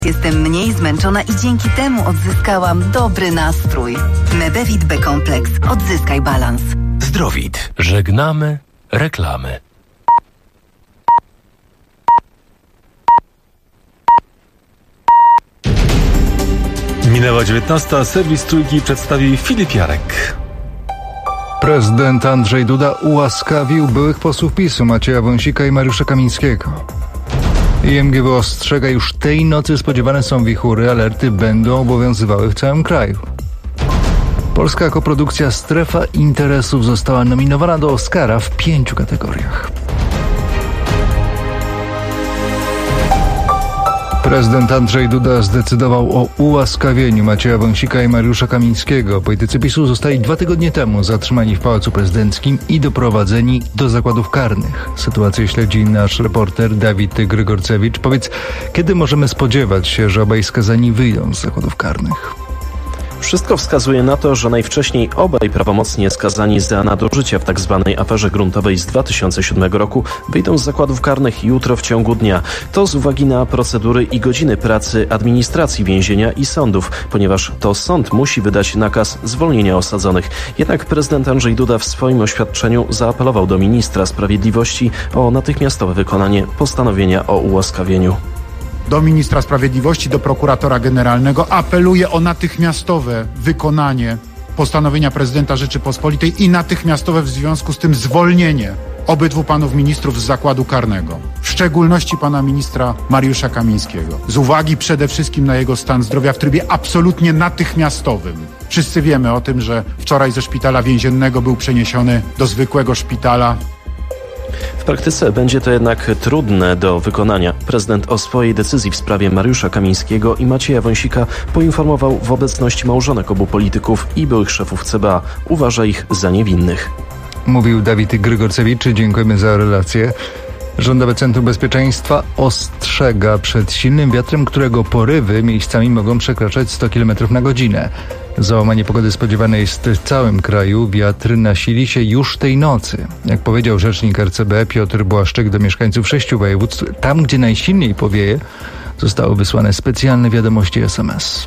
Jestem mniej zmęczona i dzięki temu odzyskałam dobry nastrój. Medevit B-kompleks. Odzyskaj balans. Zdrowit. Żegnamy reklamy. Minęła 19. Serwis Trójki przedstawi Filip Jarek. Prezydent Andrzej Duda ułaskawił byłych posłów PiS-u Macieja Wąsika i Mariusza Kamińskiego. IMGW ostrzega, już tej nocy spodziewane są wichury, alerty będą obowiązywały w całym kraju. Polska koprodukcja Strefa Interesów została nominowana do Oscara w 5 kategoriach. Prezydent Andrzej Duda zdecydował o ułaskawieniu Macieja Wąsika i Mariusza Kamińskiego. Politycy PiS-u zostali 2 tygodnie temu zatrzymani w Pałacu Prezydenckim i doprowadzeni do zakładów karnych. Sytuację śledzi nasz reporter Dawid Grygorcewicz. Powiedz, kiedy możemy spodziewać się, że obaj skazani wyjdą z zakładów karnych? Wszystko wskazuje na to, że najwcześniej obaj prawomocnie skazani za nadużycia w tzw. aferze gruntowej z 2007 roku wyjdą z zakładów karnych jutro w ciągu dnia. To z uwagi na procedury i godziny pracy administracji więzienia i sądów, ponieważ to sąd musi wydać nakaz zwolnienia osadzonych. Jednak prezydent Andrzej Duda w swoim oświadczeniu zaapelował do ministra sprawiedliwości o natychmiastowe wykonanie postanowienia o ułaskawieniu. Do ministra sprawiedliwości, do prokuratora generalnego apeluję o natychmiastowe wykonanie postanowienia prezydenta Rzeczypospolitej i natychmiastowe w związku z tym zwolnienie obydwu panów ministrów z zakładu karnego. W szczególności pana ministra Mariusza Kamińskiego. Z uwagi przede wszystkim na jego stan zdrowia w trybie absolutnie natychmiastowym. Wszyscy wiemy o tym, że wczoraj ze szpitala więziennego był przeniesiony do zwykłego szpitala. W praktyce będzie to jednak trudne do wykonania. Prezydent o swojej decyzji w sprawie Mariusza Kamińskiego i Macieja Wąsika poinformował w obecności małżonek obu polityków i byłych szefów CBA. Uważa ich za niewinnych. Mówił Dawid Grygorcewicz. Dziękujemy za relację. Rządowe Centrum Bezpieczeństwa ostrzega przed silnym wiatrem, którego porywy miejscami mogą przekraczać 100 km na godzinę. Załamanie pogody spodziewane jest w całym kraju. Wiatr nasili się już tej nocy. Jak powiedział rzecznik RCB Piotr Błaszczyk do mieszkańców 6 województw, tam gdzie najsilniej powieje, zostały wysłane specjalne wiadomości SMS.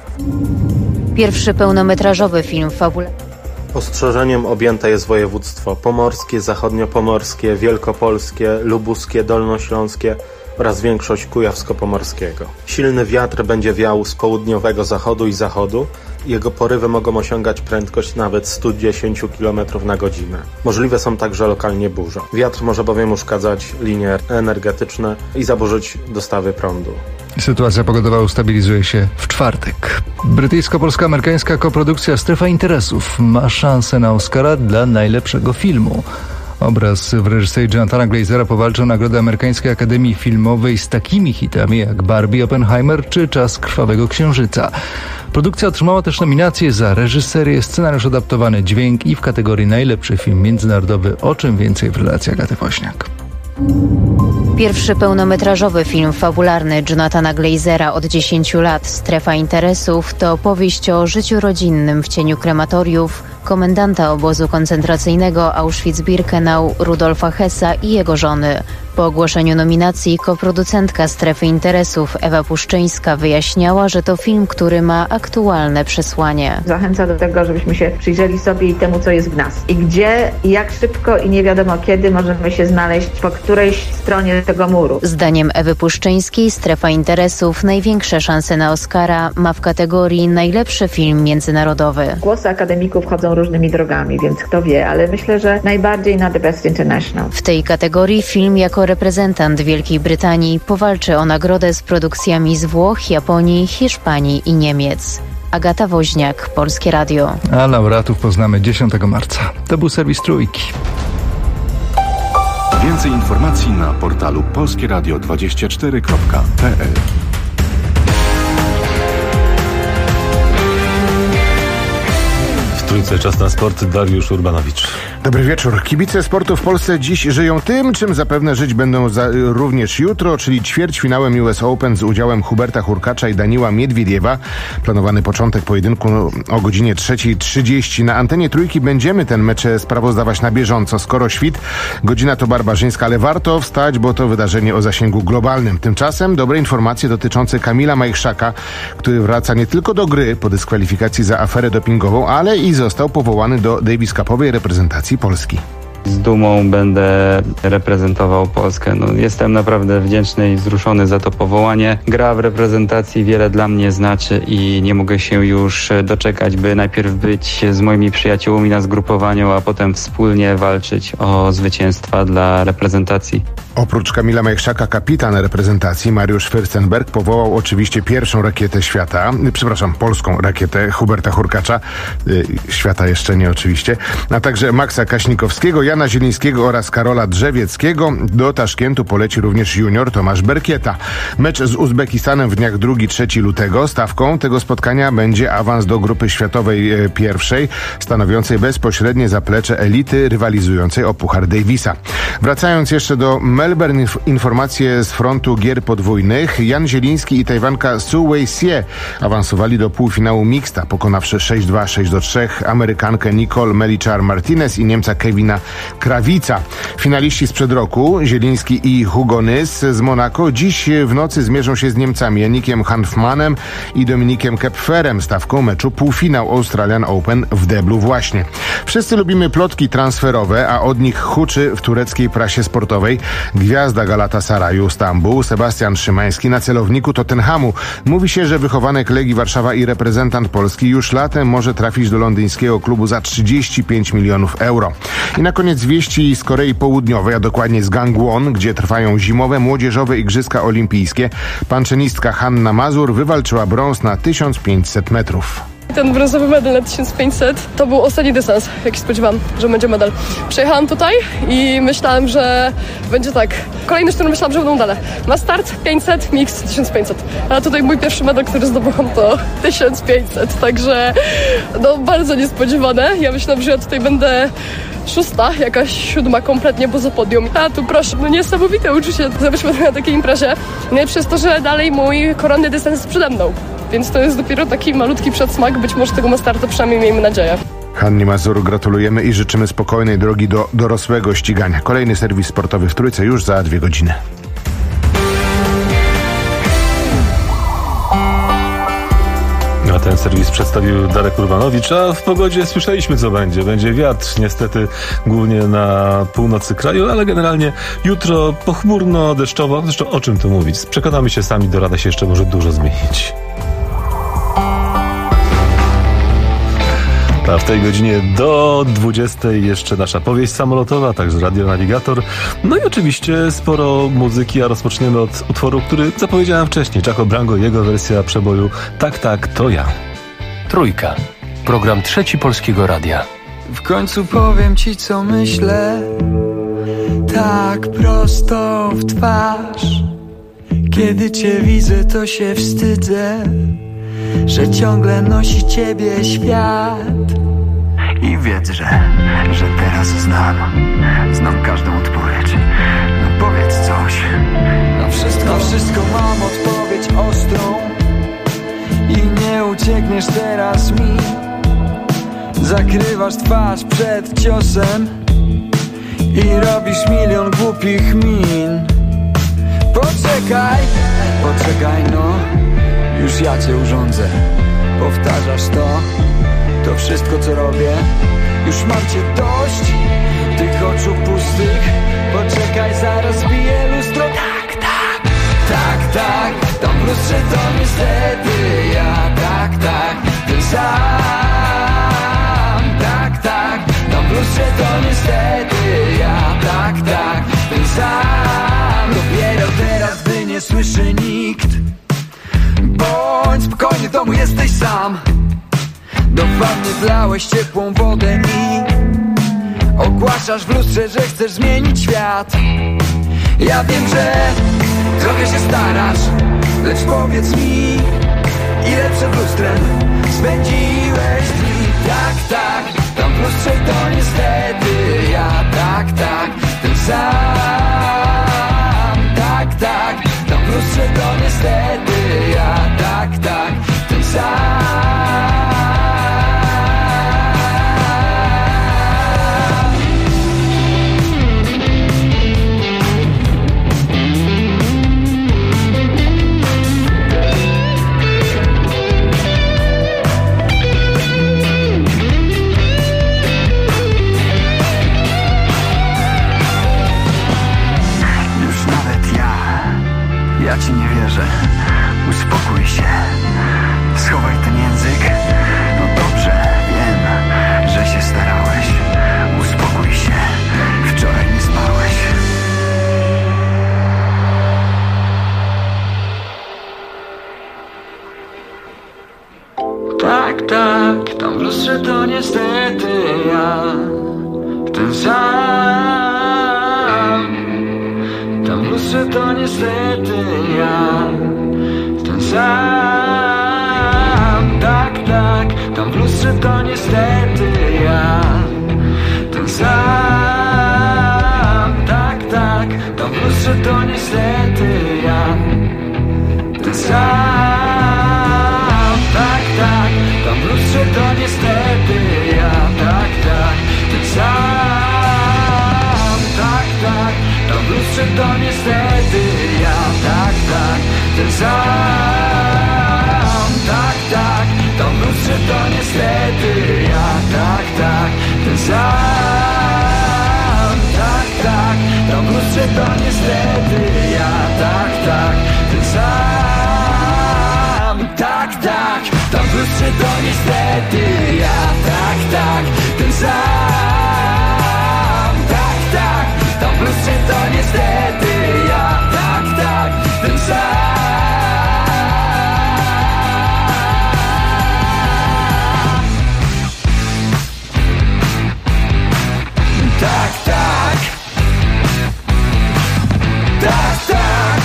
Pierwszy pełnometrażowy film fabularny. Ostrzeżeniem objęte jest województwo pomorskie, zachodniopomorskie, wielkopolskie, lubuskie, dolnośląskie oraz większość kujawsko-pomorskiego. Silny wiatr będzie wiał z południowego zachodu i zachodu. Jego porywy mogą osiągać prędkość nawet 110 km na godzinę. Możliwe są także lokalnie burze. Wiatr może bowiem uszkadzać linie energetyczne i zaburzyć dostawy prądu. Sytuacja pogodowa ustabilizuje się w czwartek. Brytyjsko-polsko-amerykańska koprodukcja Strefa Interesów ma szansę na Oscara dla najlepszego filmu. Obraz w reżyserii Jonathana Glazera powalczył nagrodę Amerykańskiej Akademii Filmowej z takimi hitami jak Barbie, Oppenheimer czy Czas Krwawego Księżyca. Produkcja otrzymała też nominacje za reżyserię, scenariusz adaptowany, dźwięk i w kategorii najlepszy film międzynarodowy. O czym więcej w relacji Agaty Woźniak. Pierwszy pełnometrażowy film fabularny Jonathana Glazera od 10 lat, Strefa Interesów, to powieść o życiu rodzinnym w cieniu krematoriów komendanta obozu koncentracyjnego Auschwitz-Birkenau Rudolfa Hessa i jego żony. Po ogłoszeniu nominacji koproducentka Strefy Interesów Ewa Puszczyńska wyjaśniała, że to film, który ma aktualne przesłanie. Zachęca do tego, żebyśmy się przyjrzeli sobie i temu, co jest w nas. I gdzie, i jak szybko i nie wiadomo kiedy możemy się znaleźć po którejś stronie tego muru. Zdaniem Ewy Puszczyńskiej Strefa Interesów największe szanse na Oscara ma w kategorii najlepszy film międzynarodowy. Głosy akademików chodzą różnymi drogami, więc kto wie, ale myślę, że najbardziej na The Best International. W tej kategorii film jako reprezentant Wielkiej Brytanii powalczy o nagrodę z produkcjami z Włoch, Japonii, Hiszpanii i Niemiec. Agata Woźniak, Polskie Radio. A laureatów poznamy 10 marca. To był serwis Trójki. Więcej informacji na portalu polskieradio24.pl. W Trójce To czas na sport. Dariusz Urbanowicz. Dobry wieczór. Kibice sportu w Polsce dziś żyją tym, czym zapewne żyć będą również jutro, czyli ćwierćfinałem US Open z udziałem Huberta Hurkacza i Daniila Miedwiediewa. Planowany początek pojedynku o godzinie 3:30. Na antenie Trójki będziemy ten mecz sprawozdawać na bieżąco. Skoro świt, godzina to barbarzyńska, ale warto wstać, bo to wydarzenie o zasięgu globalnym. Tymczasem dobre informacje dotyczące Kamila Majchrzaka, który wraca nie tylko do gry po dyskwalifikacji za aferę dopingową, ale i został powołany do Davis Cupowej reprezentacji Polski. Z dumą będę reprezentował Polskę. Jestem naprawdę wdzięczny i wzruszony za to powołanie. Gra w reprezentacji wiele dla mnie znaczy i nie mogę się już doczekać, by najpierw być z moimi przyjaciółmi na zgrupowaniu, a potem wspólnie walczyć o zwycięstwa dla reprezentacji. Oprócz Kamila Majchrzaka kapitan reprezentacji Mariusz Fürstenberg powołał oczywiście pierwszą rakietę świata, polską rakietę Huberta Hurkacza, świata jeszcze nie oczywiście, a także Maxa Kaśnikowskiego, Jana Zielińskiego oraz Karola Drzewieckiego. Do Taszkentu poleci również junior Tomasz Berkieta. Mecz z Uzbekistanem w dniach 2-3 lutego. Stawką tego spotkania będzie awans do grupy światowej pierwszej, stanowiącej bezpośrednie zaplecze elity rywalizującej o Puchar Davisa. Wracając jeszcze do Melbourne, informacje z frontu gier podwójnych. Jan Zieliński i Tajwanka Su Wei-sie awansowali do półfinału mixta, pokonawszy 6-2, 6-3 Amerykankę Nicole Melichar-Martinez i Niemca Kevina Krawica. Finaliści sprzed roku, Zieliński i Hugo Nys z Monako, dziś w nocy zmierzą się z Niemcami Janikiem Hanfmanem i Dominikiem Kepferem. Stawką meczu półfinał Australian Open w Deblu właśnie. Wszyscy lubimy plotki transferowe, a od nich huczy w tureckiej prasie sportowej gwiazda Galatasaraju Stambuł, Sebastian Szymański na celowniku Tottenhamu. Mówi się, że wychowanek Legii Warszawa i reprezentant Polski już latem może trafić do londyńskiego klubu za 35 milionów euro. I na koniec wieści z Korei Południowej, a dokładnie z Gangwon, gdzie trwają zimowe młodzieżowe igrzyska olimpijskie. Panczynistka Hanna Mazur wywalczyła brąz na 1500 metrów. Ten brązowy medal na 1500 to był ostatni dystans, jak się spodziewałam, że będzie medal. Przejechałam tutaj i myślałam, że będzie tak. Kolejny szturm myślałam, że będą dane. Na start 500, mix 1500. A tutaj mój pierwszy medal, który zdobyłam, to 1500. Także bardzo niespodziewane. Ja myślałam, że ja tutaj będę 6, jakaś 7 kompletnie poza podium. A tu proszę, niesamowite uczucie zobaczyć na takiej imprezie. Najlepsze jest to, że dalej mój koronny dystans jest przede mną. Więc to jest dopiero taki malutki przedsmak, być może tego startu, przynajmniej miejmy nadzieję. Hannie Mazur gratulujemy i życzymy spokojnej drogi do dorosłego ścigania. Kolejny serwis sportowy w Trójce już za 2 godziny. A ten serwis przedstawił Darek Urbanowicz, a w pogodzie słyszeliśmy, co będzie. Będzie wiatr, niestety głównie na północy kraju, ale generalnie jutro pochmurno, deszczowo. Zresztą o czym tu mówić? Przekonamy się sami, do rana się jeszcze może dużo zmienić. A w tej godzinie do 20 jeszcze nasza powieść samolotowa, także radionawigator. No i oczywiście sporo muzyki, a rozpoczniemy od utworu, który zapowiedziałem wcześniej. Jaco Brango, jego wersja przeboju Tak, tak, to ja. Trójka. Program Trzeci Polskiego Radia. W końcu powiem ci, co myślę, tak prosto w twarz. Kiedy cię widzę, to się wstydzę, że ciągle nosi ciebie świat. I wiedz, że teraz znam każdą odpowiedź. No powiedz coś. Na wszystko mam odpowiedź ostrą i nie uciekniesz teraz mi. Zakrywasz twarz przed ciosem i robisz milion głupich min. Poczekaj, no, już ja cię urządzę. Powtarzasz to wszystko, co robię. Już mam cię dość tych oczu pustych. Poczekaj, zaraz bije lustro. Tak, tam w lustrze to niestety ja. Tak, ten sam. Tak, tam w lustrze to niestety ja. Tak, ten sam. Dopiero teraz, gdy nie słyszy nikt. Bądź spokojny, w domu jesteś sam. Do wanny wlałeś ciepłą wodę i ogłaszasz w lustrze, że chcesz zmienić świat. Ja wiem, że trochę się starasz, lecz powiedz mi, ile przed lustrem spędziłeś dni. Tak, w lustrze to niestety ja, tak, tak, ten sam. Tak, tak, tam w lustrze to niestety ja, tak, tak, ten sam. Ja ci nie wierzę. Uspokój się. Schowaj ten język. No dobrze, wiem, że się starałeś. Uspokój się. Wczoraj nie spałeś. Tak, tak, tam w lustrze to niestety ja, ten sam. Tam w lustrze to niestety ja, ten sam. Tak, tak, tam w lustrze to niestety ja, ten sam. Tak, tak, tam w lustrze to niestety ja, ten sam. Tak, tak, tam w lustrze to niestety ja, tak, tak, ten sam. Tak, tak, tam w lustrze to niestety ja, tak, tak, ten sam. Tak, tak, tam w lustrze to niestety ja, tak, tak, ten sam. Tak, tak, tam w lustrze to niestety ja, tak, tak, ten sam. Tak, tak, tam w lustrze to niestety ja, tak, tak, ten sam. Tak, tak, tam w lustrze to niestety ja, tak, tak, ten sam. Tak, tak. Tak, tak.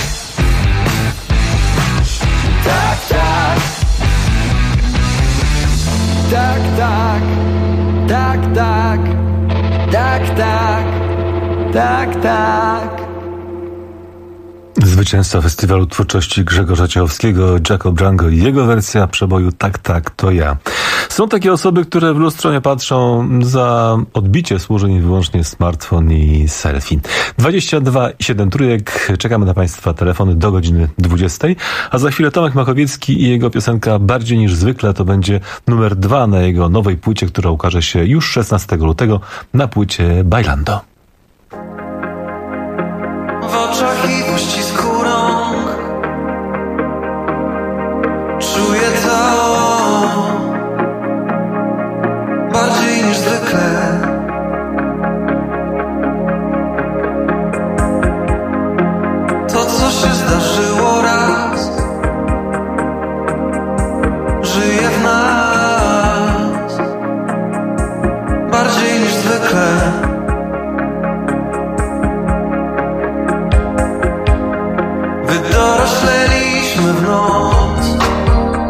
Tak, tak. Tak, tak. Tak, tak. Tak, tak. Tak, tak. Zwycięzca Festiwalu Twórczości Grzegorza Ciechowskiego, Jaco Brango i jego wersja przeboju Tak, tak, to ja. Są takie osoby, które w lustro nie patrzą, za odbicie służy im wyłącznie smartfon i selfie. 22,7 trójek. Czekamy na Państwa telefony do godziny 20. A za chwilę Tomek Makowiecki i jego piosenka Bardziej niż zwykle to będzie numer 2 na jego nowej płycie, która ukaże się już 16 lutego na płycie Bailando. W oczach i w uścisku rąk czuję to bardziej niż zwykle. To, co się zdarzyło raz, żyje w nas bardziej niż zwykle. Dorośleliśmy w noc,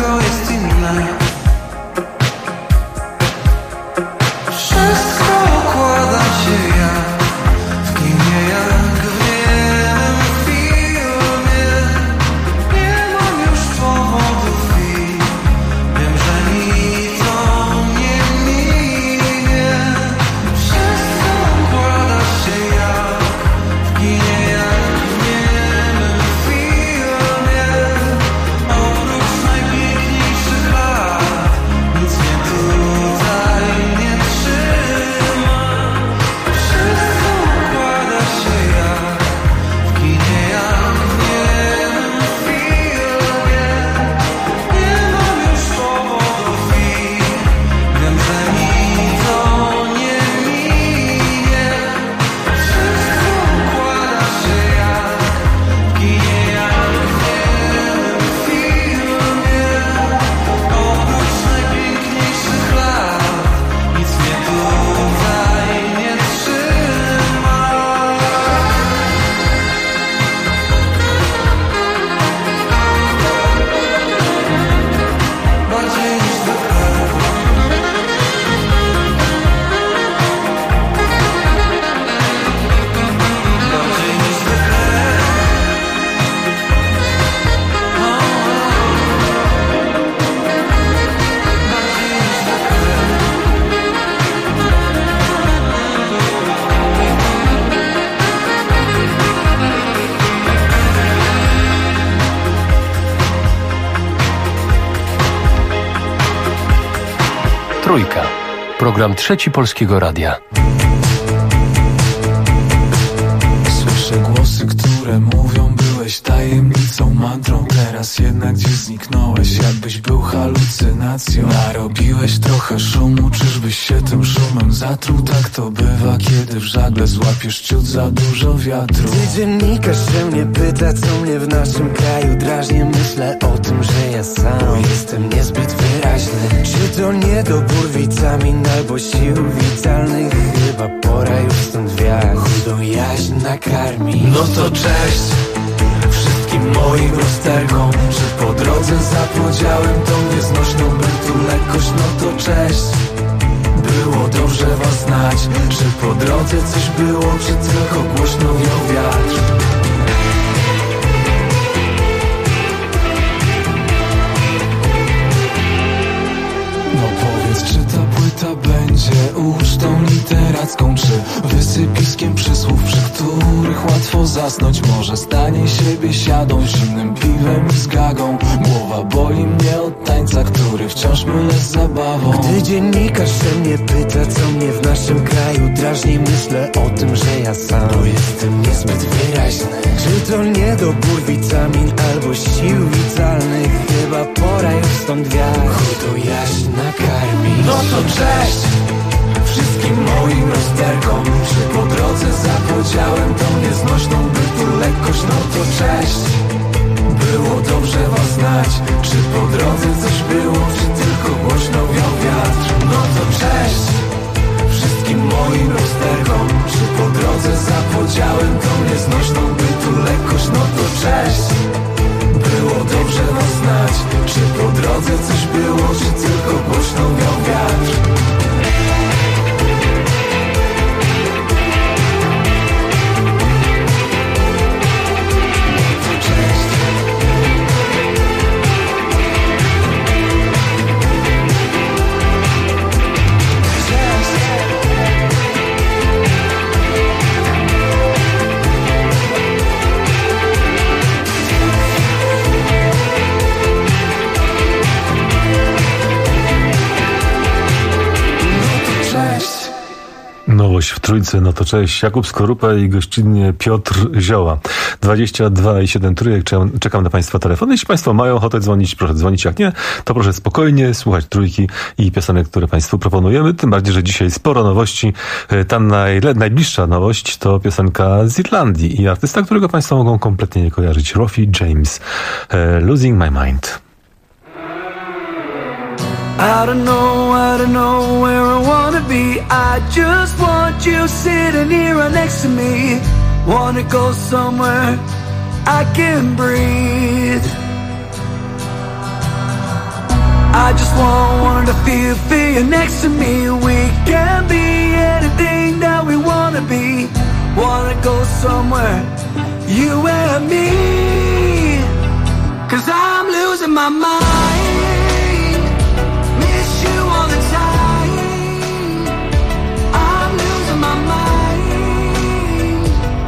wszystko jest inne. Wszystko układa się jak w kinie, jak w niemym filmie. Nie mam już powodów i wiem, że mi to nie minie. Wszystko układa się jak w kinie, jak w niemym filmie. Oprócz najpiękniejszych lat nic mnie tutaj nie trzyma. Wszystko układa się jak w kinie, jak w niemym filmie. Nie mam już powodów i wiem, że mi to nie minie. Wszystko układa się jak w kinie, jak w niemym filmie. Oprócz najpiękniejszych lat nic mnie tutaj nie trzyma. Bardziej niż zwykle. Bardziej niż zwykle. Trójka. Program Trzeci Polskiego Radia. Słyszę głosy, które mówią, byłeś tajemnicą, mantrą. Teraz jednak gdzieś zniknąłeś, jakbyś był halucynacją. Narobiłeś trochę szumu, czyżbyś się tym szumem zatruł? Tak to bywa, kiedy w żagle złapiesz ciut za dużo wiatru. Gdy dziennikarz się mnie pyta, co mnie w naszym kraju drażni, myślę o tym, że ja sam jestem niezbyt wyraźny. Czy to niedobór witamin albo sił witalnych? Chyba pora już stąd wiać, chudą jaźń nakarmi. No to cześć wszystkim moim rozterkom, że po drodze zapodziałem tą nieznośną bytu lekkość. No to cześć, było dobrze was znać. Czy po drodze coś było, czy tylko głośno wiał wiatr? No powiedz, czy ta płyta będzie ucztą literacką, czy wysypiskiem przysłów, przy których łatwo zasnąć? Może stanie się biesiadą, zimnym piwem i z gagą. Głowa boli mnie od tańca, który wciąż mylę z zabawą. Gdy dziennikarz się mnie pyta, co mnie w naszym kraju drażni, myślę o tym, że ja sam jestem niezbyt wyraźny. Czy to niedobór witamin albo sił witalnych? Chyba pora już stąd wiać, chudą jaźń nakarmi. No to cześć wszystkim moim rozterkom, czy po drodze zapodziałem tą nieznośną bytu lekkość. No to cześć, było dobrze was znać. Czy po drodze coś było, czy tylko głośno wiał wiatr? No to cześć wszystkim moim rozterkom, czy po drodze zapodziałem tą nieznośną bytu lekkość. No to cześć, było dobrze was znać. Czy po drodze coś było, czy tylko głośno wiał wiatr? Nowość w Trójce, no to cześć. Jakub Skorupa i gościnnie Piotr Zioła. 22,7 trójek. Czekam na Państwa telefony. Jeśli Państwo mają ochotę dzwonić, proszę dzwonić. Jak nie, to proszę spokojnie słuchać Trójki i piosenek, które Państwu proponujemy. Tym bardziej, że dzisiaj sporo nowości. Ta najbliższa nowość to piosenka z Irlandii i artysta, którego Państwo mogą kompletnie nie kojarzyć. Rofy James. Losing My Mind. I don't know where I wanna be. I just want you sitting here right next to me. Wanna go somewhere I can breathe. I just want to feel you next to me. We can be anything that we wanna be. Wanna go somewhere, you and me. 'Cause I'm losing my mind. Miss you all the time. I'm losing my mind.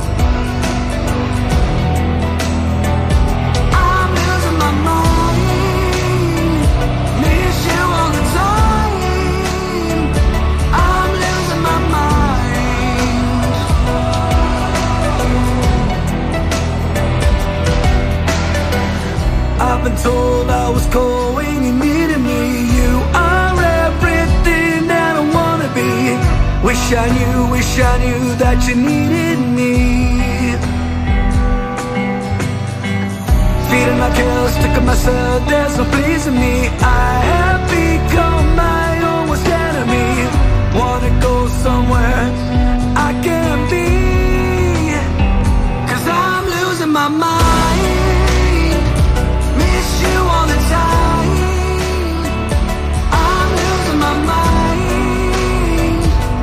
I'm losing my mind. Miss you all the time. I'm losing my mind. I've been told I was cold when you needed me. You are everything that I wanna be. Wish I knew that you needed me. Feeling like hell, stuck in myself, there's no pleasing me. I have become my own worst enemy. Wanna go somewhere I can be. 'Cause I'm losing my mind. Miss you all the time. I'm losing my mind.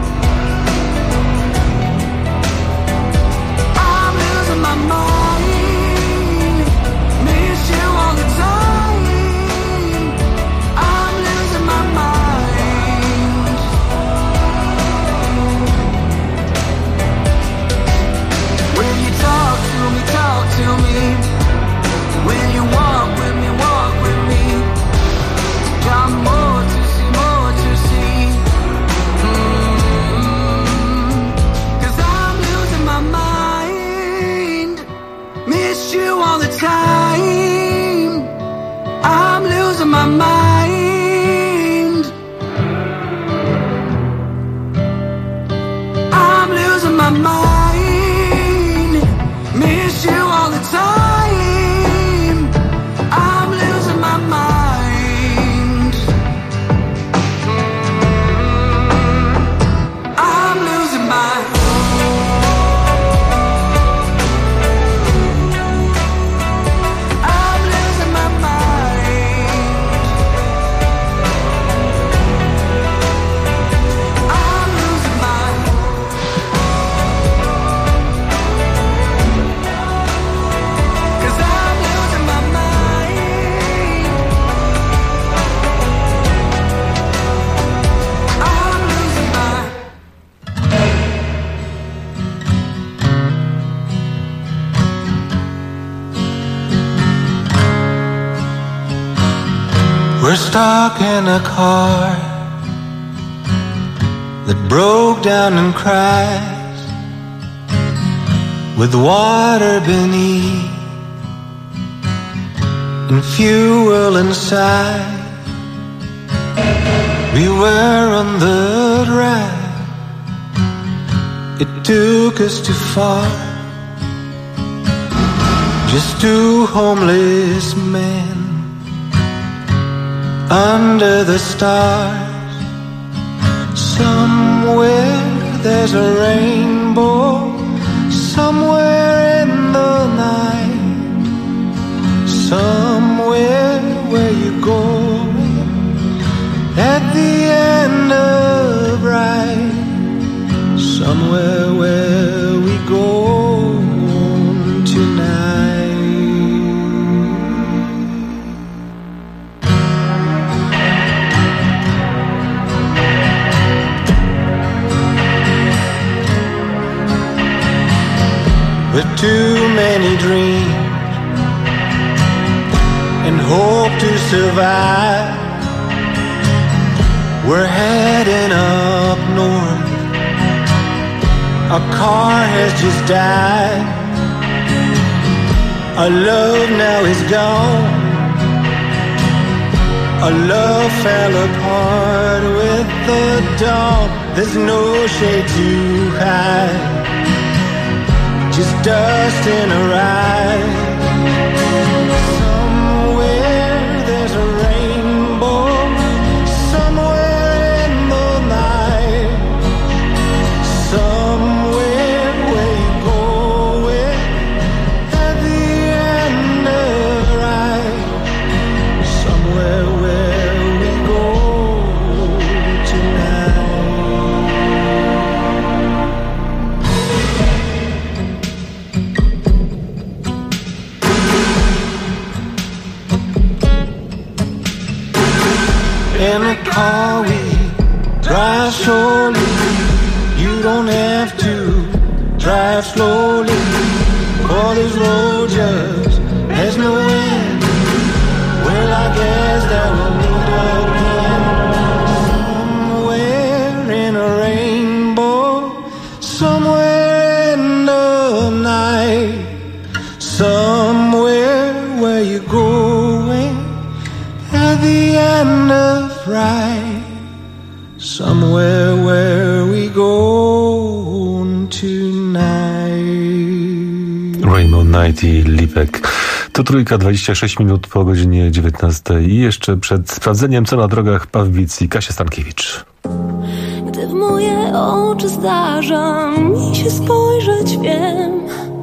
I'm losing my mind. Miss you all the time. I'm losing my mind. When you talk to me. When you walk with me. Got more to see. 'Cause I'm losing my mind. Miss you all the time. I'm losing my mind. I'm losing my mind. Miss you all the time. I'm losing my mind. I'm losing my I'm losing my mind. I'm losing my 'Cause I'm losing my mind. I'm losing my We're stuck in a car that broke down and crashed, with water beneath and fuel inside. We were on the drive, it took us too far. Just two homeless men under the stars. Somewhere there's a rainbow, somewhere in the night, somewhere where you go at the end of ride, somewhere where we go tonight. With too many dreams and hope to survive, we're heading up north. A car has just died. Our love now is gone. Our love fell apart with the dawn. There's no shade to hide, just dust in a ride. Somewhere there's a rainbow, somewhere in the night, somewhere where you go with at the end of the ride, somewhere where we In the car we drive slowly. You don't have to drive slowly. For this road just has no end. Well, I guess that will meet again. Somewhere in a rainbow, somewhere in the night, somewhere where you're going at the end of right, somewhere where we go tonight. Rainbow Night i Lipek. To Trójka, 26 minut po godzinie 19 i jeszcze przed sprawdzeniem, co na drogach Pawbic i Kasia Stankiewicz. Gdy w moje oczy zdarza mi się spojrzeć, wiem,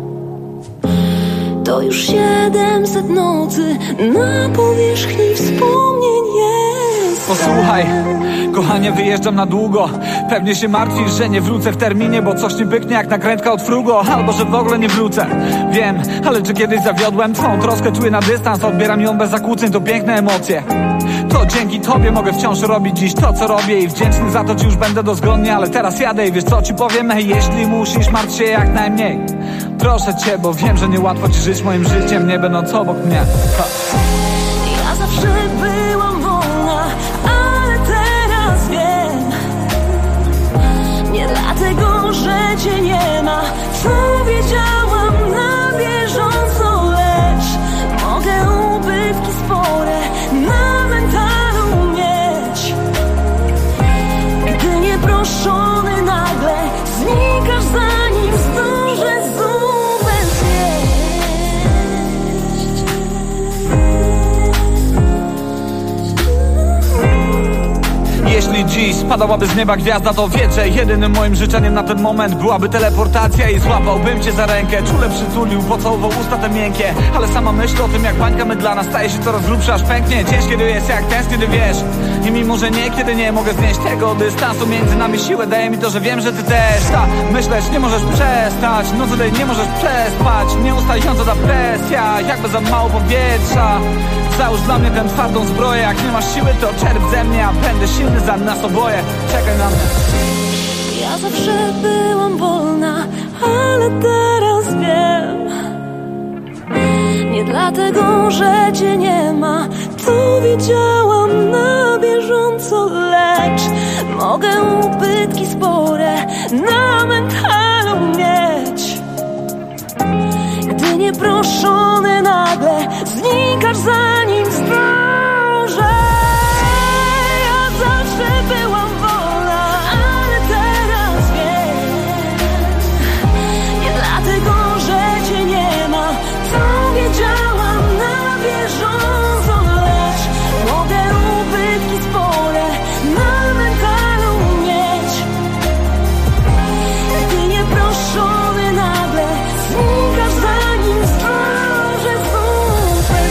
to już 700 nocy na powierzchni wspomnień jest. Posłuchaj, kochanie, wyjeżdżam na długo. Pewnie się martwisz, że nie wrócę w terminie, bo coś nie pyknie jak nakrętka od Frugo. Albo że w ogóle nie wrócę. Wiem, ale czy kiedyś zawiodłem? Twą troskę czuję na dystans, odbieram ją bez zakłóceń, to piękne emocje. To dzięki tobie mogę wciąż robić dziś to, co robię, i wdzięczny za to ci już będę dozgodnie. Ale teraz jadę i wiesz co ci powiem? Hej, jeśli musisz, martw się jak najmniej. Proszę cię, bo wiem, że niełatwo ci żyć moim życiem, nie będąc obok mnie. Ja zawsze byłam wolna, ale teraz wiem. Nie dlatego, że cię nie ma, co wiedziałam na bieżąco, lecz mogę ubytki spore na mentalu mieć. Gdy nieproszony nagle znikasz, zanim zdążę zubę zjeść. Jeśli dziś spadałaby z nieba gwiazda, to wiedz, że jedynym moim życzeniem na ten moment byłaby teleportacja i złapałbym cię za rękę, czule przytulił, pocałował usta te miękkie. Ale sama myśl o tym, jak bańka mydlana staje się coraz grubsza, aż pęknie. Ciężkie to jest jak tęsknię, kiedy wiesz. I mimo, że niekiedy nie mogę znieść tego dystansu między nami, siłę daje mi to, że wiem, że ty też. Myśleć nie możesz przestać, nocy dej nie możesz przespać. Nieustająca ta presja, jakby za mało powietrza. Załóż dla mnie tę twardą zbroję, jak nie masz siły, to czerp ze mnie, a będę silny za nas oboje. Czekaj na mnie. Ja zawsze byłam wolna, ale teraz wiem. Nie dlatego, że cię nie ma, to wiedziałam na bieżąco, lecz mogę ubytki spore na mentalu mieć. Gdy nieproszony nagle znikasz, zanim zdążę. Ja zawsze byłam wolna, ale teraz wiem. Nie dlatego, że cię nie ma, to wiedziałam na bieżąco, lecz mogę ubytki spore na mentalu mieć. Gdy nieproszony nagle znikasz, zanim zdążę zupę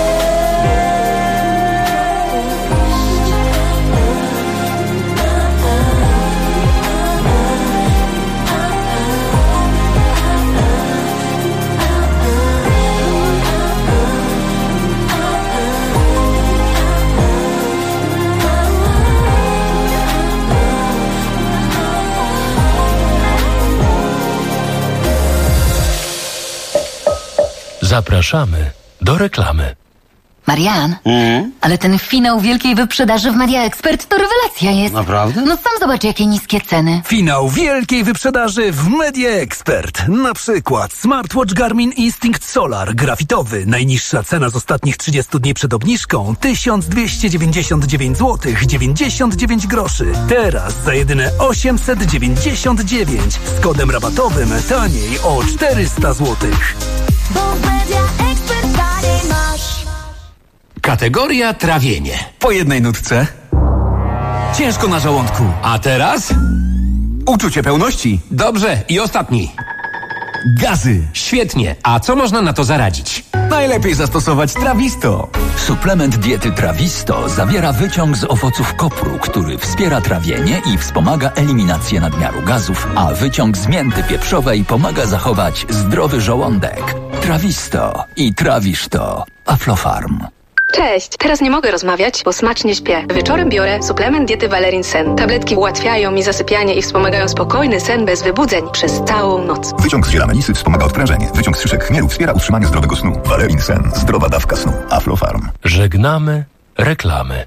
Zapraszamy do reklamy. Marian, ale ten finał wielkiej wyprzedaży w Media Expert to rewelacja jest. Naprawdę? No sam zobacz, jakie niskie ceny. Finał wielkiej wyprzedaży w Media Expert. Na przykład smartwatch Garmin Instinct Solar grafitowy. Najniższa cena z ostatnich 30 dni przed obniżką 1299 zł 99 groszy. Teraz za jedyne 899 z kodem rabatowym taniej o 400 zł. Bo w Media Expert taniej masz. Kategoria trawienie. Po jednej nutce. Ciężko na żołądku. A teraz? Uczucie pełności. Dobrze. I ostatni. Gazy. Świetnie. A co można na to zaradzić? Najlepiej zastosować Trawisto. Suplement diety Trawisto zawiera wyciąg z owoców kopru, który wspiera trawienie i wspomaga eliminację nadmiaru gazów, a wyciąg z mięty pieprzowej pomaga zachować zdrowy żołądek. Trawisto i trawisz to. Aflofarm. Cześć, teraz nie mogę rozmawiać, bo smacznie śpię. Wieczorem biorę suplement diety Valerin Sen. Tabletki ułatwiają mi zasypianie i wspomagają spokojny sen bez wybudzeń przez całą noc. Wyciąg z ziela melisy wspomaga odprężenie. Wyciąg z szyszek chmielu wspiera utrzymanie zdrowego snu. Valerin Sen. Zdrowa dawka snu. Aflofarm. Żegnamy reklamy.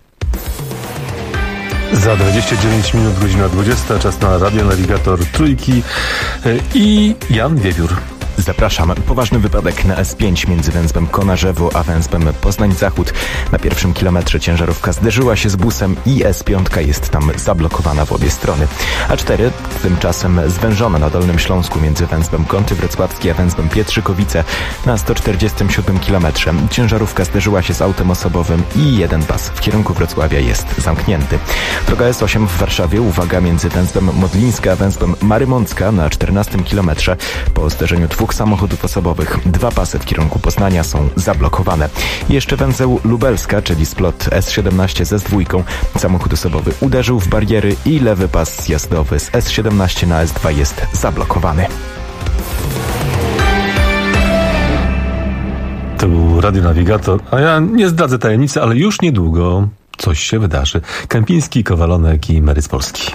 Za 29 minut, godzina 20, czas na radionawigator Trójki i Jan Wiewiór. Zapraszam. Poważny wypadek na S5 między węzłem Konarzewo a węzłem Poznań-Zachód. Na pierwszym kilometrze ciężarówka zderzyła się z busem i S5 jest tam zablokowana w obie strony. A4 tymczasem zwężona na Dolnym Śląsku między węzłem Kąty Wrocławskie a węzłem Pietrzykowice. Na 147 kilometrze ciężarówka zderzyła się z autem osobowym i jeden pas w kierunku Wrocławia jest zamknięty. Droga S8 w Warszawie, uwaga, między węzłem Modlińska a węzłem Marymącka na 14 kilometrze. Po zderzeniu dwóch samochodów osobowych 2 pasy w kierunku Poznania są zablokowane. Jeszcze węzeł Lubelska, czyli splot S17 z S2. Samochód osobowy uderzył w bariery i lewy pas zjazdowy z S17 na S2 jest zablokowany. To był radionawigator, a ja nie zdradzę tajemnicy, ale już niedługo coś się wydarzy. Kępiński, Kowalonek i Mary z Polski.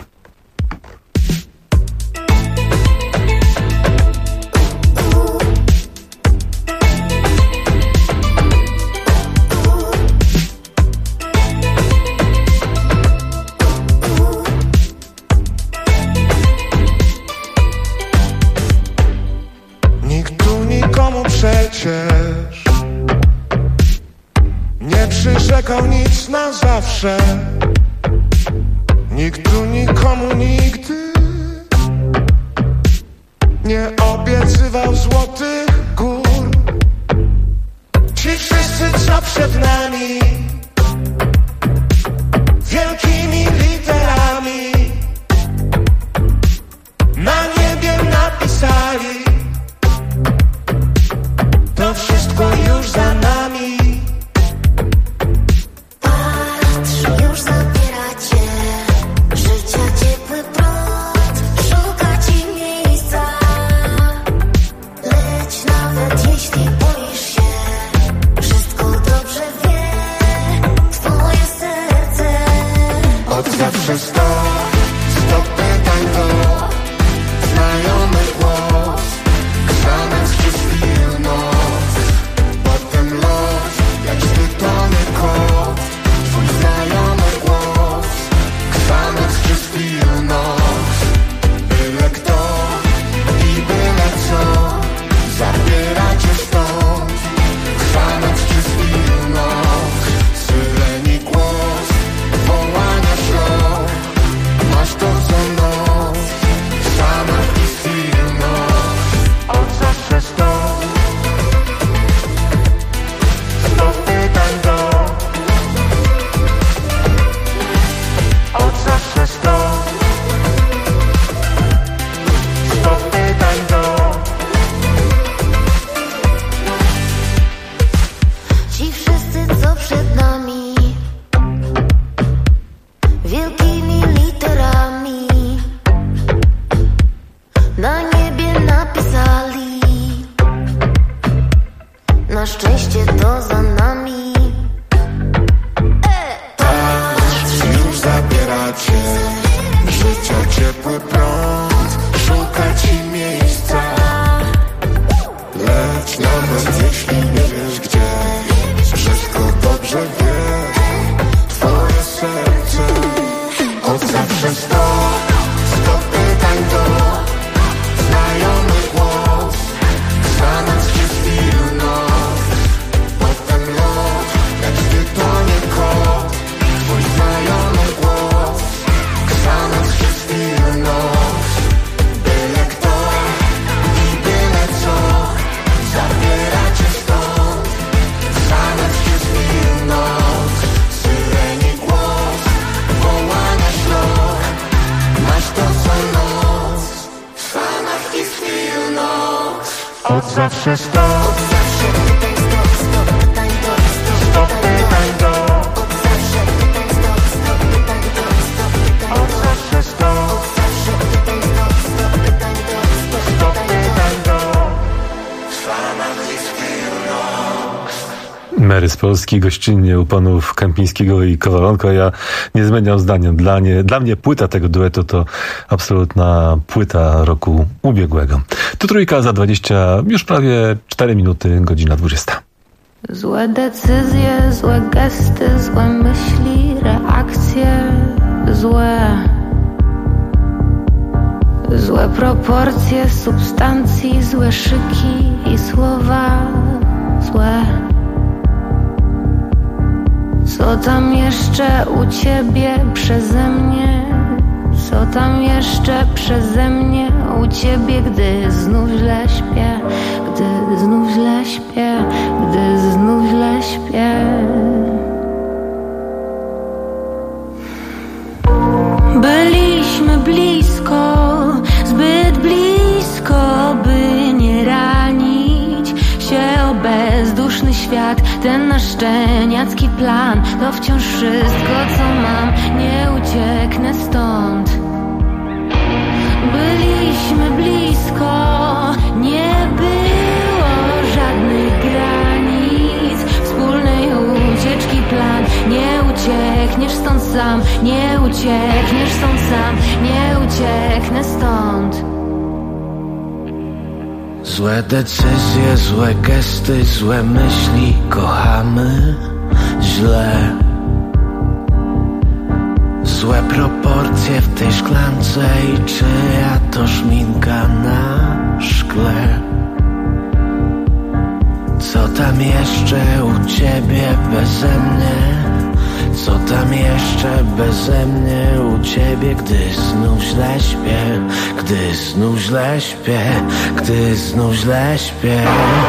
Przecież nie przyrzekał nic na zawsze. Nikt tu nikomu nigdy nie obiecywał złotych gór. Ci wszyscy, co przed nami, wielkimi literami na niebie napisali: to wszystko już za nami. Patrz, już zabieracie życia ciepły prąd, szuka ci miejsca. Leć nawet jeśli boisz się, wszystko dobrze wie twoje serce. Od zawsze stop pytań to znajomy głos. Xanax czy Smirnoff, potem los, jak zwytony kot. Twój znajomy głos. Xanax czy Smirnoff, byle kto i byle co zabiera cię stąd. Xanax czy Smirnoff, syreni głos, wołania ślą. Masz to co noc, Xanax i Smirnoff. Od zawsze stop pytań do. Od zawsze stop pytań do. Ci wszyscy, co przed nami, wielkimi literami na niebie napisali: na szczęście to za nami. Patrz, już zabieracie życia ciepły prąd, szuka ci miejsca. Leć nawet jeśli nie wiesz gdzie, wszystko dobrze wie twoje serce. Od zawsze stop pytań do znajomy głos. Xanax czy Smirnoff, potem lot, jak zwytony kot. Twój znajomy głos. Xanax czy Smirnoff, byle kto i byle co zabiera cię stąd. Xanax czy Smirnoff, syreni głos, wołania ślą. Masz to co noc, Xanax i Smirnoff. Od zawsze stop pytań do. Od zawsze stop pytań do. Xanax i Smirnoff. Stary z Polski, gościnnie u panów Kępińskiego i Kowalonka. Ja nie zmieniam zdania. Dla mnie płyta tego duetu to absolutna płyta roku ubiegłego. Tu Trójka za 20, już prawie 4 minuty, godzina 20. Złe decyzje, złe gesty, złe myśli, reakcje złe. Złe proporcje substancji, złe szyki i słowa złe. Co tam jeszcze u ciebie przeze mnie? Co tam jeszcze przeze mnie u ciebie, gdy znów źle śpię? Gdy znów źle śpię, gdy znów źle śpię. Byliśmy blisko, zbyt blisko, by nie ranić się o bezduszny świat. Ten nasz szczeniacki plan to wciąż wszystko, co mam. Nie ucieknę stąd. Byliśmy blisko, nie było żadnych granic. Wspólnej ucieczki plan. Nie uciekniesz stąd sam, nie uciekniesz stąd sam, nie ucieknę stąd. Złe decyzje, złe gesty, złe myśli, kochamy źle. Złe proporcje w tej szklance i czyja to szminka na szkle. Co tam jeszcze u ciebie beze mnie? Co tam jeszcze beze mnie u ciebie, gdy znów źle śpię? Gdy znów źle śpię, gdy znów źle śpię.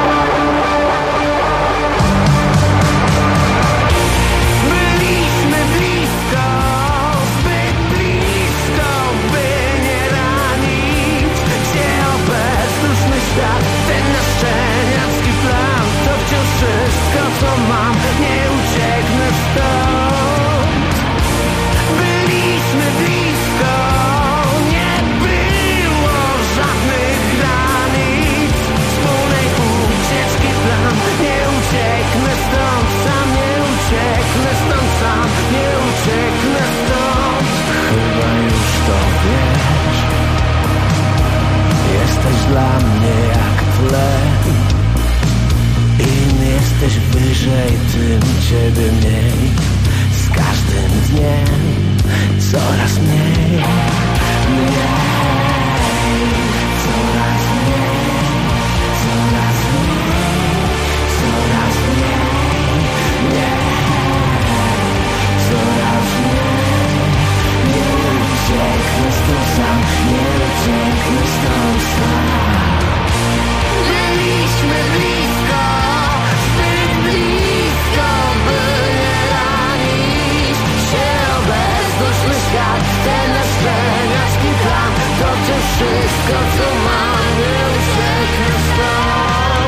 Dla mnie jak tlen. Im jesteś wyżej, tym ciebie mniej. Z każdym dniem coraz mniej. Coraz mniej, coraz mniej, coraz mniej, coraz mniej. Nie ucieknę stąd sam, nie ucieknę stąd sam. Byliśmy blisko, zbyt blisko, by nie ranić się o bezduszny świat. Ten nasz szczeniacki plan to wciąż wszystko, co mam. Nie ucieknę stąd.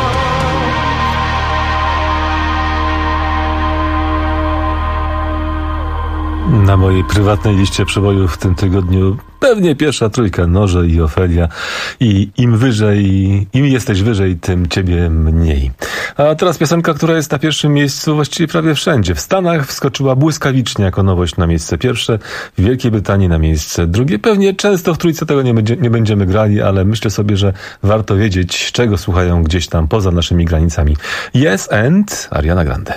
Na mojej prywatnej liście przebojów w tym tygodniu pewnie pierwsza trójka, Noże i Ofelia. I im jesteś wyżej, tym ciebie mniej. A teraz piosenka, która jest na pierwszym miejscu właściwie prawie wszędzie. W Stanach wskoczyła błyskawicznie jako nowość na miejsce pierwsze, w Wielkiej Brytanii na miejsce drugie. Pewnie często w trójce tego nie będziemy grali, ale myślę sobie, że warto wiedzieć, czego słuchają gdzieś tam poza naszymi granicami. Yes and Ariana Grande.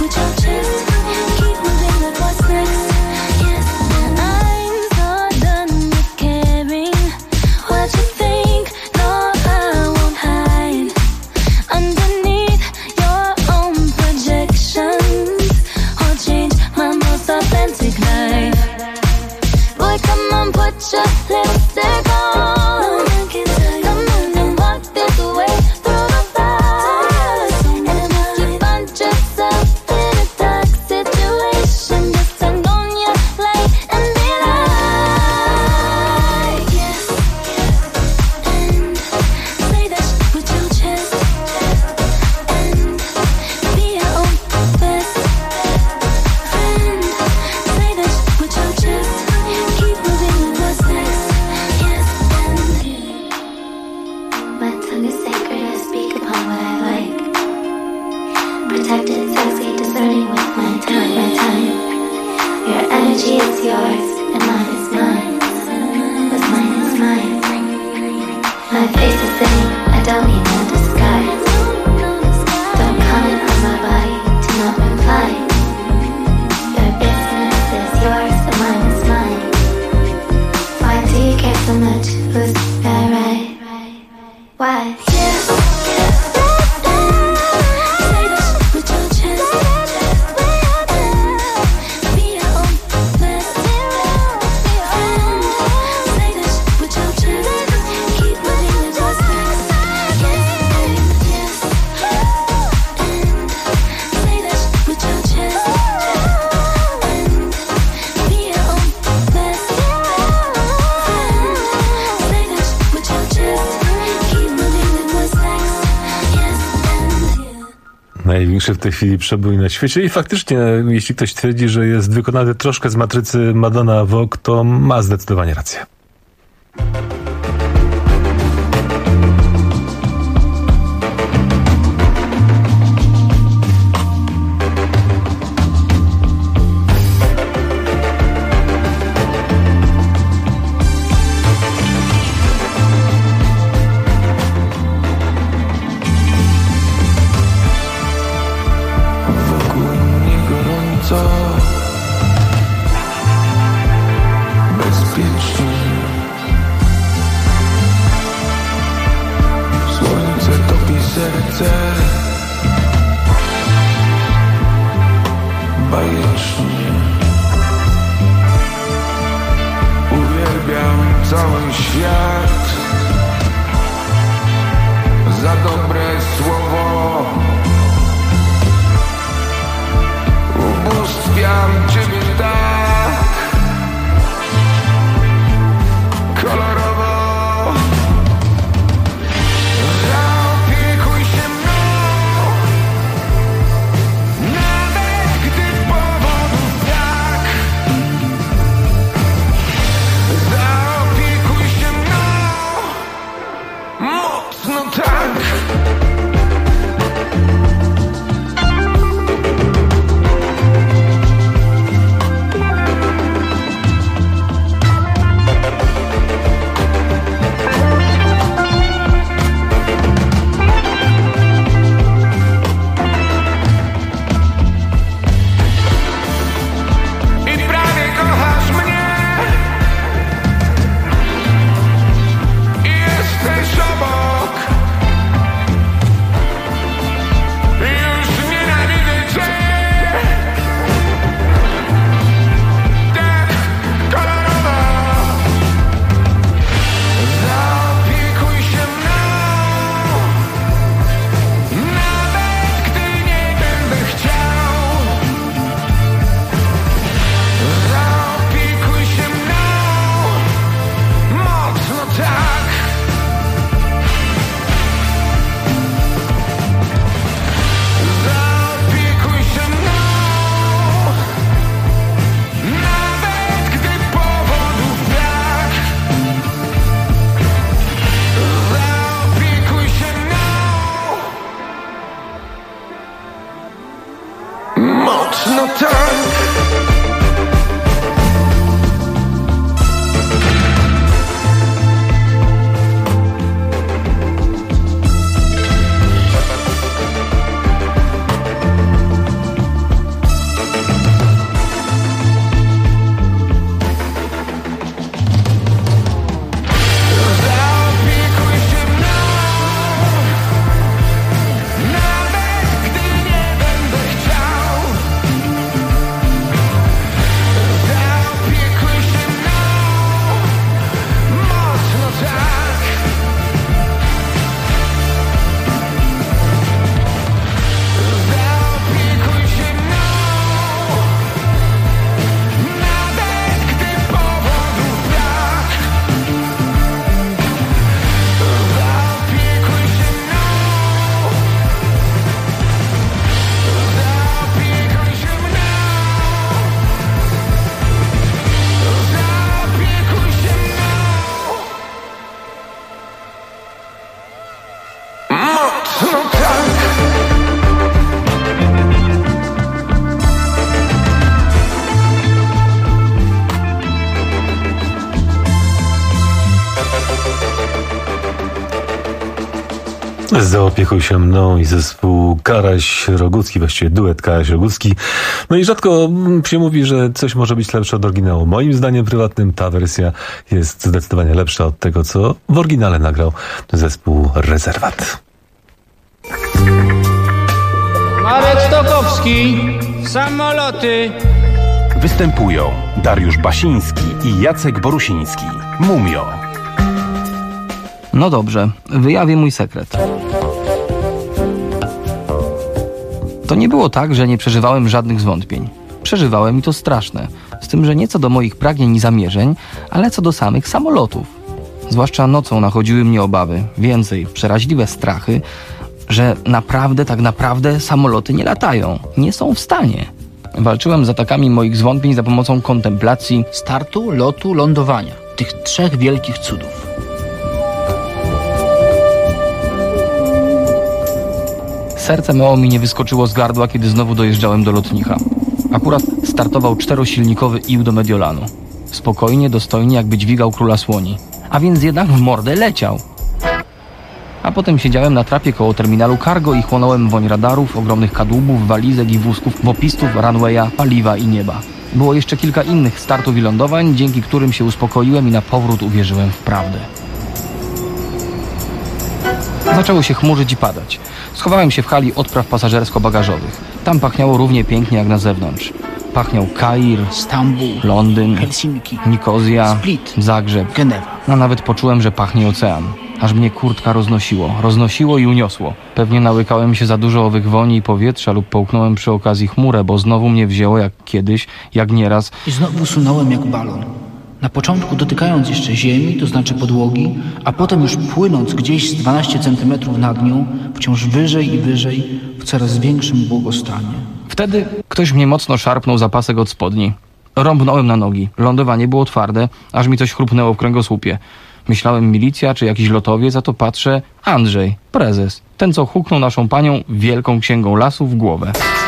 Największy w tej chwili przebój na świecie i faktycznie, jeśli ktoś twierdzi, że jest wykonany troszkę z matrycy Madonna Vogue, to ma zdecydowanie rację. Bezpiecznie słońce topi serce bajecznie. Uwielbiam cały świat za dobre słowo. Ubóstwiam ciebie tak kolorowo. Zaopiekuj się mną, nawet gdy powodów brak. Zaopiekuj się mną, mocno tak. Mocno tak. Zaopiekuj się mną i zespół Karaś-Rogucki, właściwie duet Karaś-Rogucki. No i rzadko się mówi, że coś może być lepsze od oryginału. Moim zdaniem prywatnym ta wersja jest zdecydowanie lepsza od tego, co w oryginale nagrał zespół Rezerwat. Marek Stokowski, samoloty. Występują Dariusz Basiński i Jacek Borusiński. Mumio. No dobrze, wyjawię mój sekret. To nie było tak, że nie przeżywałem żadnych zwątpień. Przeżywałem i to straszne. Z tym, że nie co do moich pragnień i zamierzeń, ale co do samych samolotów. Zwłaszcza nocą nachodziły mnie obawy, więcej, przeraźliwe strachy, że tak naprawdę samoloty nie latają, nie są w stanie. Walczyłem z atakami moich zwątpień za pomocą kontemplacji Startu, lotu, lądowania. Tych 3 wielkich cudów. Serce mało mi nie wyskoczyło z gardła, kiedy znowu dojeżdżałem do lotnika. Akurat startował 4-silnikowy IL do Mediolanu. Spokojnie, dostojnie, jakby dźwigał króla słoni. A więc jednak w mordę leciał. A potem siedziałem na trapie koło terminalu cargo i chłonąłem woń radarów, ogromnych kadłubów, walizek i wózków, wopistów, runwaya, paliwa i nieba. Było jeszcze kilka innych startów i lądowań, dzięki którym się uspokoiłem i na powrót uwierzyłem w prawdę. Zaczęło się chmurzyć i padać. Schowałem się w hali odpraw pasażersko-bagażowych. Tam pachniało równie pięknie jak na zewnątrz. Pachniał Kair, Stambuł, Londyn, Helsinki, Nikozja, Split, Zagrzeb. Genewa. A nawet poczułem, że pachnie ocean. Aż mnie kurtka roznosiło i uniosło. Pewnie nałykałem się za dużo owych woni i powietrza lub połknąłem przy okazji chmurę, bo znowu mnie wzięło jak kiedyś, jak nieraz. I znowu sunąłem jak balon. Na początku dotykając jeszcze ziemi, to znaczy podłogi, a potem już płynąc gdzieś z 12 cm nad nią, wciąż wyżej i wyżej, w coraz większym błogostanie. Wtedy ktoś mnie mocno szarpnął za pasek od spodni. Rąbnąłem na nogi. Lądowanie było twarde, aż mi coś chrupnęło w kręgosłupie. Myślałem milicja czy jakiś lotowiec, a to patrzę Andrzej, prezes. Ten, co huknął naszą panią wielką księgą lasu w głowę.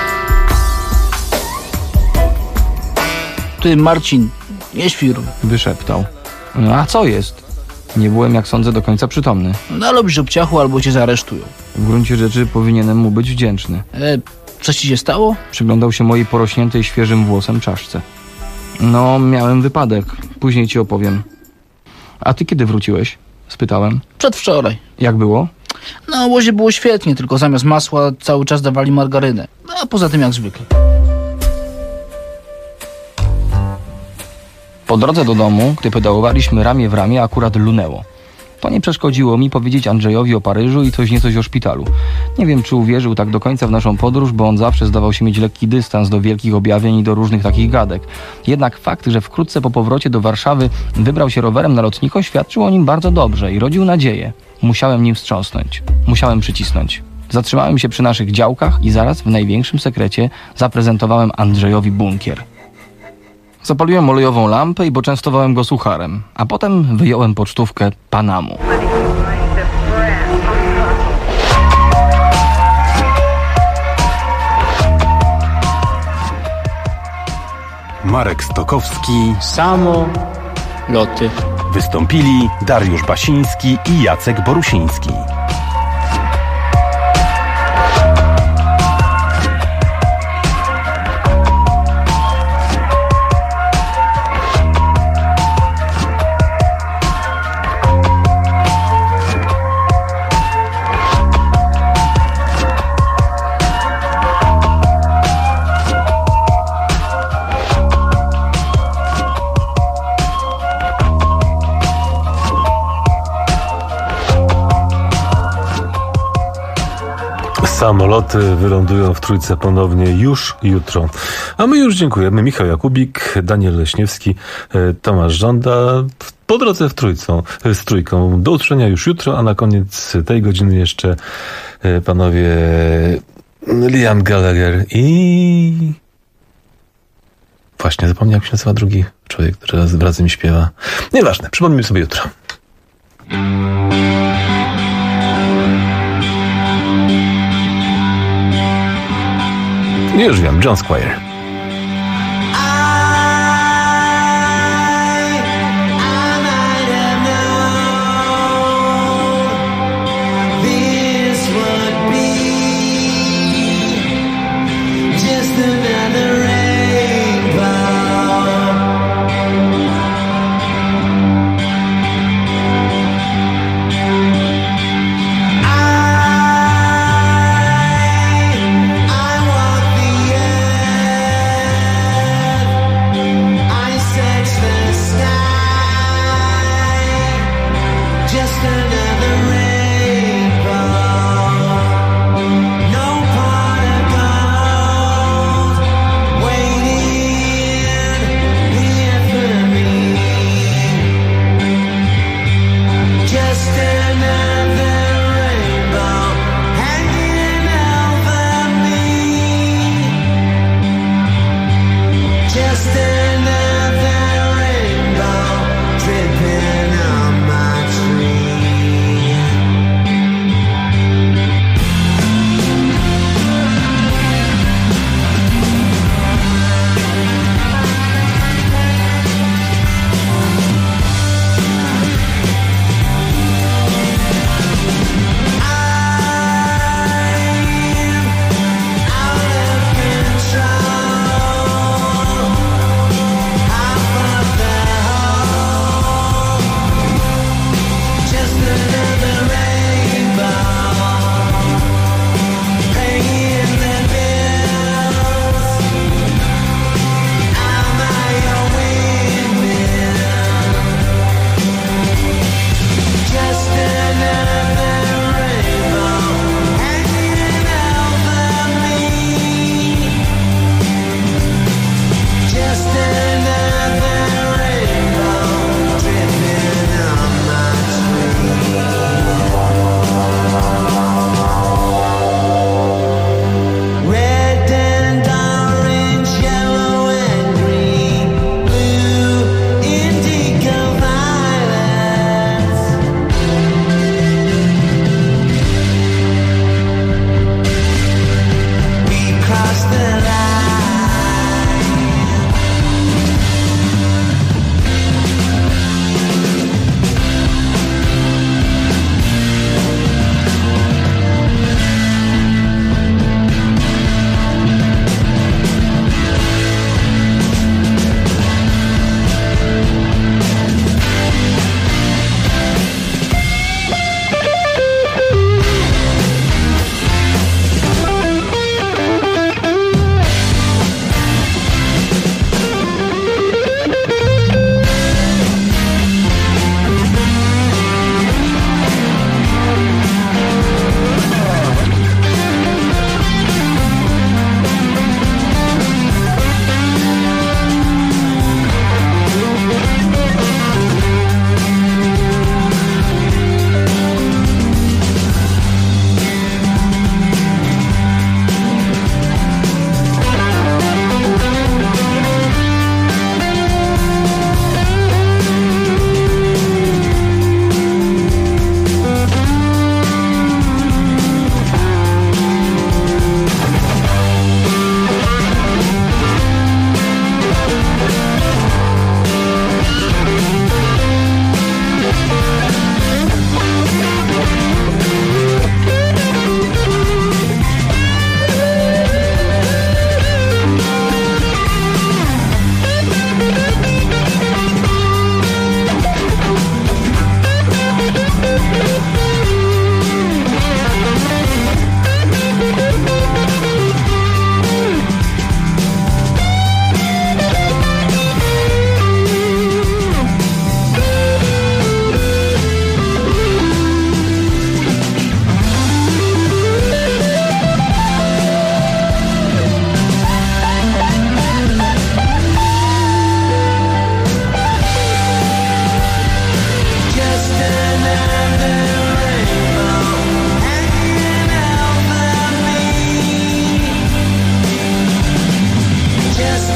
Ty, Marcin, nie świruj. Wyszeptał. No a co jest? Nie byłem, jak sądzę, do końca przytomny. Nalobisz obciachu albo cię zaaresztują. W gruncie rzeczy powinienem mu być wdzięczny. Coś ci się stało? Przyglądał się mojej porośniętej świeżym włosem czaszce. No, miałem wypadek. Później ci opowiem. A ty kiedy wróciłeś? Spytałem. Przedwczoraj. Jak było? Na obozie było świetnie, tylko zamiast masła cały czas dawali margarynę. A poza tym jak zwykle. Po drodze do domu, gdy pedałowaliśmy ramię w ramię, akurat lunęło. To nie przeszkodziło mi powiedzieć Andrzejowi o Paryżu i coś niecoś o szpitalu. Nie wiem, czy uwierzył tak do końca w naszą podróż, bo on zawsze zdawał się mieć lekki dystans do wielkich objawień i do różnych takich gadek. Jednak fakt, że wkrótce po powrocie do Warszawy wybrał się rowerem na lotnisko, świadczył o nim bardzo dobrze i rodził nadzieję. Musiałem nim wstrząsnąć. Musiałem przycisnąć. Zatrzymałem się przy naszych działkach i zaraz w największym sekrecie zaprezentowałem Andrzejowi bunkier. Zapaliłem olejową lampę i poczęstowałem go sucharem, a potem wyjąłem pocztówkę Panamu. Marek Stokowski. Samoloty. Wystąpili Dariusz Basiński i Jacek Borusiński. Samoloty wylądują w Trójce ponownie już jutro. A my już dziękujemy. Michał Jakubik, Daniel Leśniewski, Tomasz Żąda. Po drodze z Trójką. Do usłyszenia już jutro, a na koniec tej godziny jeszcze panowie Liam Gallagher i... Właśnie zapomniałem, jak się nazywa drugi człowiek, który razem śpiewa. Nieważne, przypomnijmy sobie jutro. Już wiem, John Squire. This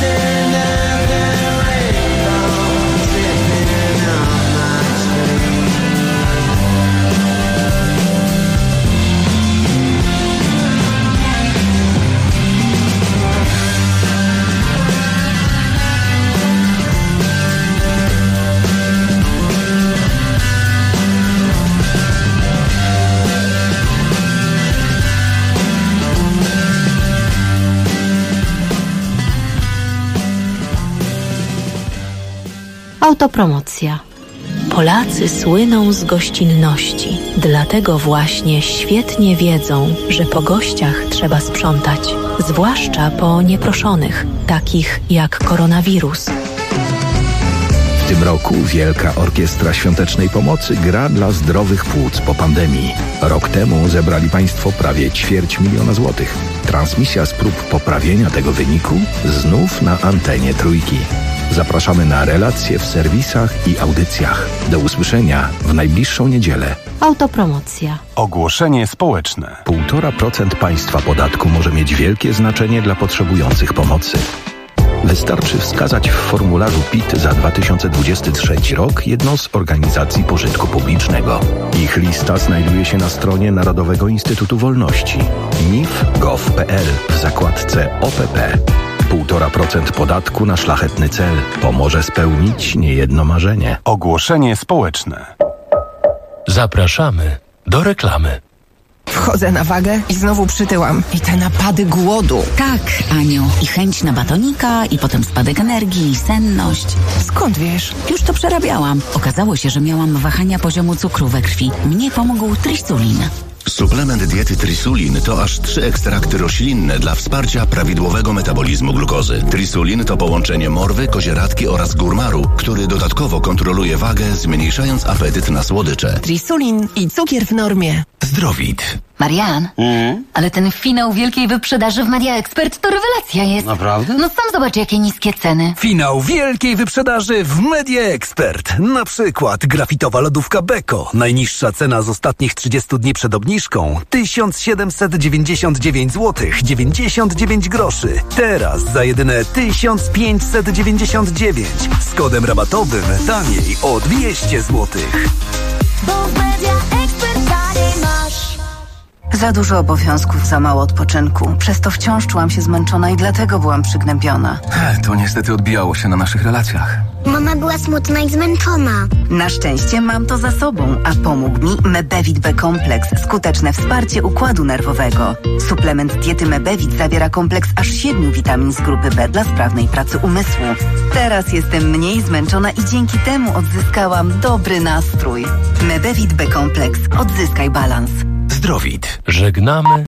Autopromocja. Polacy słyną z gościnności, dlatego właśnie świetnie wiedzą, że po gościach trzeba sprzątać, zwłaszcza po nieproszonych, takich jak koronawirus. W tym roku Wielka Orkiestra Świątecznej Pomocy gra dla zdrowych płuc po pandemii. Rok temu zebrali Państwo prawie 250 000 złotych. Transmisja z prób poprawienia tego wyniku znów na antenie Trójki. Zapraszamy na relacje w serwisach i audycjach. Do usłyszenia w najbliższą niedzielę. Autopromocja. Ogłoszenie społeczne. 1,5% państwa podatku może mieć wielkie znaczenie dla potrzebujących pomocy. Wystarczy wskazać w formularzu PIT za 2023 rok jedną z organizacji pożytku publicznego. Ich lista znajduje się na stronie Narodowego Instytutu Wolności nif.gov.pl w zakładce OPP. 1,5% podatku na szlachetny cel pomoże spełnić niejedno marzenie. Ogłoszenie społeczne. Zapraszamy do reklamy. Wchodzę na wagę i znowu przytyłam. I te napady głodu. Tak, Aniu. I chęć na batonika, i potem spadek energii, i senność. Skąd wiesz? Już to przerabiałam. Okazało się, że miałam wahania poziomu cukru we krwi. Mnie pomógł Trisulin. Suplement diety Trisulin to aż 3 ekstrakty roślinne dla wsparcia prawidłowego metabolizmu glukozy. Trisulin to połączenie morwy, kozieradki oraz górmaru, który dodatkowo kontroluje wagę, zmniejszając apetyt na słodycze. Trisulin i cukier w normie. Zdrowit. Marian, ale ten finał wielkiej wyprzedaży w Media Expert to rewelacja jest. Naprawdę? No sam zobacz, jakie niskie ceny. Finał wielkiej wyprzedaży w Media Expert. Na przykład grafitowa lodówka Beko. Najniższa cena z ostatnich 30 dni przed obniżką 1799 zł 99 groszy. Teraz za jedyne 1599 z kodem rabatowym taniej o 200 zł. Bo w Media Expert taniej masz. Za dużo obowiązków, za mało odpoczynku. Przez to wciąż czułam się zmęczona i dlatego byłam przygnębiona. To niestety odbijało się na naszych relacjach. Mama była smutna i zmęczona. Na szczęście mam to za sobą, a pomógł mi Mebevit B-kompleks. Skuteczne wsparcie układu nerwowego. Suplement diety Mebevit zawiera kompleks aż 7 witamin z grupy B dla sprawnej pracy umysłu. Teraz jestem mniej zmęczona i dzięki temu odzyskałam dobry nastrój. Mebevit B-kompleks. Odzyskaj balans. Zdrowit. Żegnamy